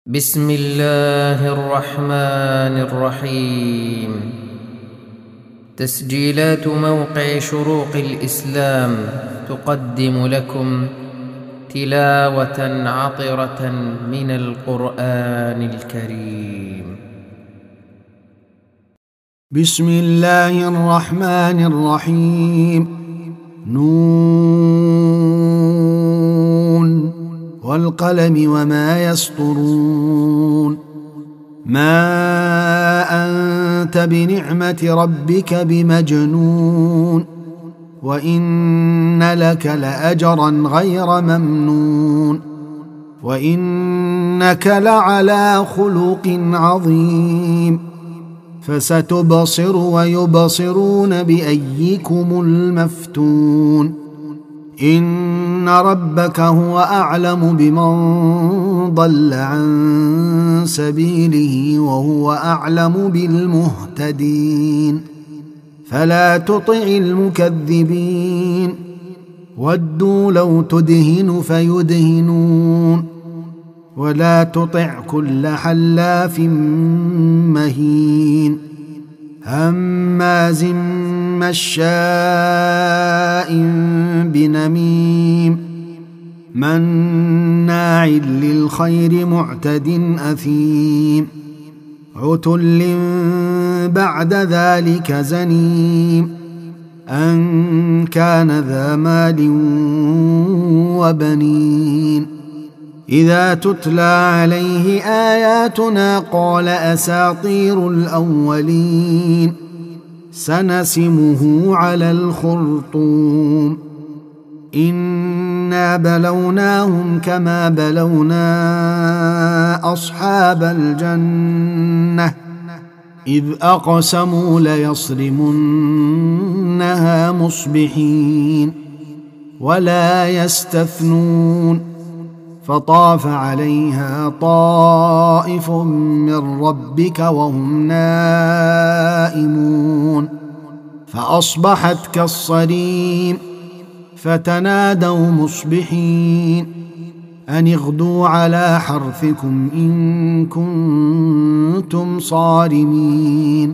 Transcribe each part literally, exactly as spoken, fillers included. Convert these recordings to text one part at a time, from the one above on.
بسم الله الرحمن الرحيم. تسجيلات موقع شروق الإسلام تقدم لكم تلاوة عطرة من القرآن الكريم. بسم الله الرحمن الرحيم. نون والقلم وما يسطرون. ما أنت بنعمة ربك بمجنون، وإن لك لأجرا غير ممنون، وإنك لعلى خلق عظيم. فستبصر ويبصرون بأيكم المفتون. إن ربك هو أعلم بمن ضل عن سبيله وهو أعلم بالمهتدين. فلا تطع المكذبين، ودوا لو تدهن فيدهنون. ولا تطع كل حلاف مهين، هماز مشاء بنميم، مناع للخير معتد أثيم، عتل بعد ذلك زنيم، أن كان ذا مال وبنين. إذا تتلى عليه آياتنا قال أساطير الأولين. سنسمه على الخرطوم. إنا بلوناهم كما بلونا أصحاب الجنة إذ أقسموا ليصرمنها مصبحين ولا يستثنون. فطاف عليها طائف من ربك وهم نائمون، فأصبحت كالصريم. فتنادوا مصبحين أن اغدوا على حرثكم إن كنتم صارمين.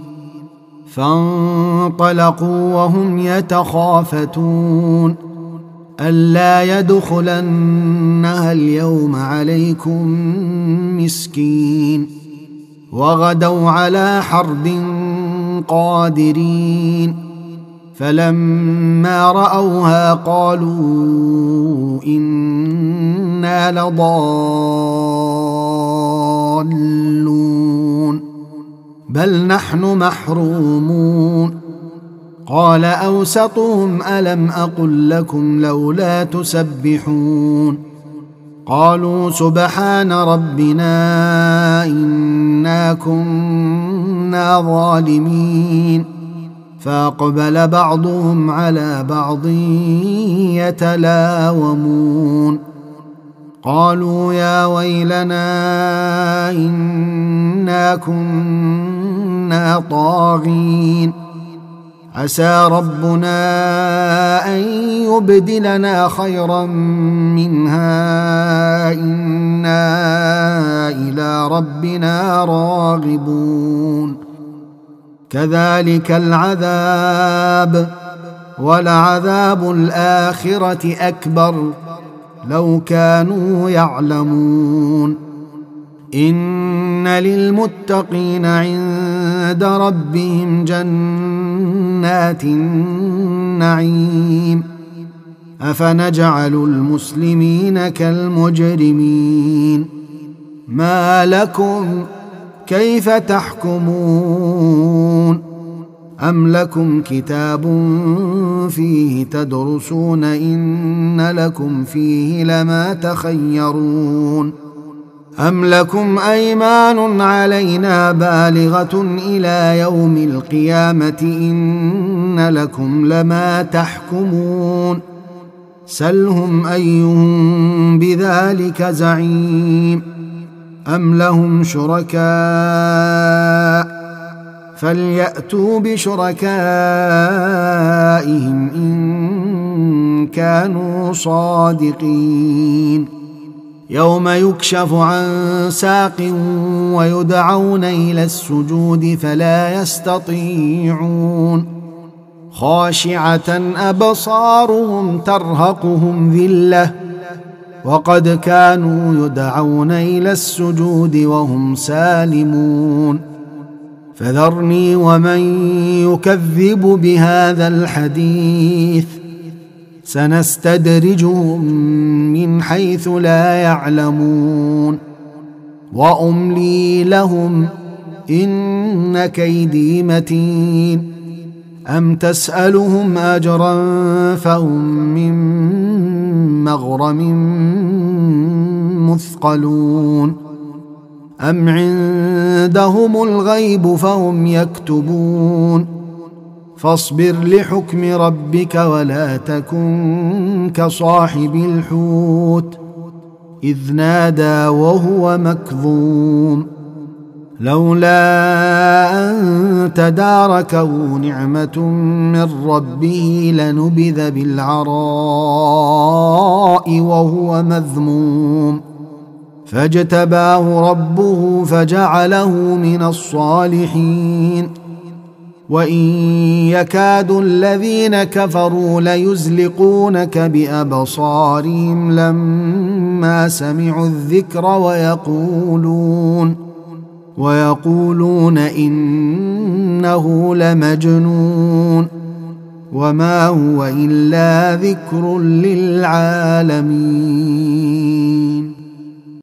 فانطلقوا وهم يتخافتون ألا يدخلنها اليوم عليكم مسكين. وغدوا على حرد قادرين. فلما رأوها قالوا إنا لضالون بل نحن محرومون. قال أوسطهم ألم أقل لكم لولا تسبحون. قالوا سبحان ربنا إنا كنا ظالمين. فأقبل بعضهم على بعض يتلاومون. قالوا يا ويلنا إنا كنا طاغين. عسى ربنا أن يبدلنا خيرا منها إنا إلى ربنا راغبون. كذلك العذاب ولعذاب الآخرة أكبر لو كانوا يعلمون. إن للمتقين عند ربهم جنات النعيم. أفنجعل المسلمين كالمجرمين. ما لكم كيف تحكمون؟ أم لكم كتاب فيه تدرسون إن لكم فيه لما تخيرون. أم لكم أيمان علينا بالغة إلى يوم القيامة إن لكم لما تحكمون. سلهم أيهم بذلك زعيم. أم لهم شركاء فليأتوا بشركائهم إن كانوا صادقين. يوم يكشف عن ساق ويدعون إلى السجود فلا يستطيعون خاشعة أبصارهم ترهقهم ذلة وقد كانوا يدعون إلى السجود وهم سالمون فذرني ومن يكذب بهذا الحديث سنستدرجهم من حيث لا يعلمون وأملي لهم إن كيدي متين أم تسألهم أجرا فهم من مغرم مثقلون أم عندهم الغيب فهم يكتبون فاصبر لحكم ربك ولا تكن كصاحب الحوت إذ نادى وهو مكظوم لولا أن تداركه نعمة من ربه لنبذ بالعراء وهو مذموم فاجتباه ربه فجعله من الصالحين وإن يكاد الذين كفروا ليزلقونك بأبصارهم لما سمعوا الذكر ويقولون ويقولون إنه لمجنون وما هو إلا ذكر للعالمين.